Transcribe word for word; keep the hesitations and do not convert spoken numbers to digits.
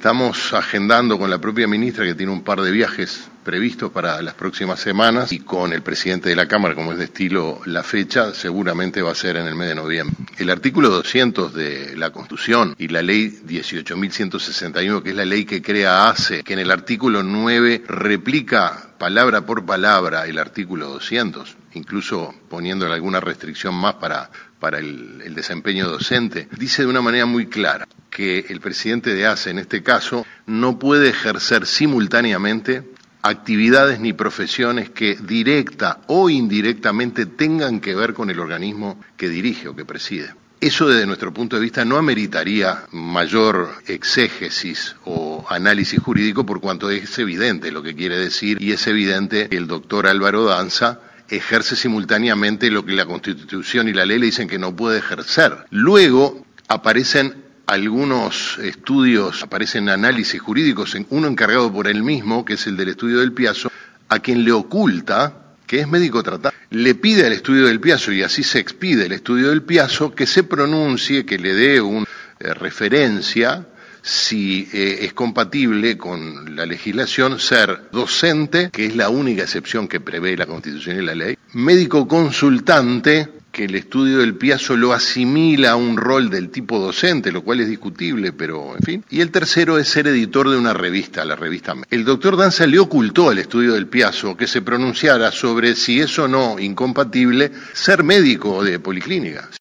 estamos agendando con la propia ministra, que tiene un par de viajes previstos para las próximas semanas, y con el presidente de la Cámara, como es de estilo, la fecha seguramente va a ser en el mes de noviembre. El artículo doscientos de la Constitución y la ley dieciocho mil ciento sesenta y uno, que es la ley que crea A C E, que en el artículo nueve replica palabra por palabra el artículo doscientos, incluso poniéndole alguna restricción más para, para el, el desempeño docente, dice de una manera muy clara que el presidente de A C E, en este caso, no puede ejercer simultáneamente actividades ni profesiones que directa o indirectamente tengan que ver con el organismo que dirige o que preside. Eso, desde nuestro punto de vista, no ameritaría mayor exégesis o análisis jurídico, por cuanto es evidente lo que quiere decir, y es evidente que el doctor Álvaro Danza ejerce simultáneamente lo que la Constitución y la ley le dicen que no puede ejercer. Luego aparecen algunos estudios, aparecen análisis jurídicos, uno encargado por él mismo, que es el del estudio del Piazzo, a quien le oculta, que es médico tratante, le pide al estudio del Piazzo, y así se expide el estudio del Piazzo, que se pronuncie, que le dé una eh, referencia, si eh, es compatible con la legislación ser docente, que es la única excepción que prevé la Constitución y la ley, médico consultante, que el estudio del Piazzo lo asimila a un rol del tipo docente, lo cual es discutible, pero en fin. Y el tercero es ser editor de una revista, la revista. El doctor Danza le ocultó al estudio del Piazzo que se pronunciara sobre si es o no incompatible ser médico de policlínica.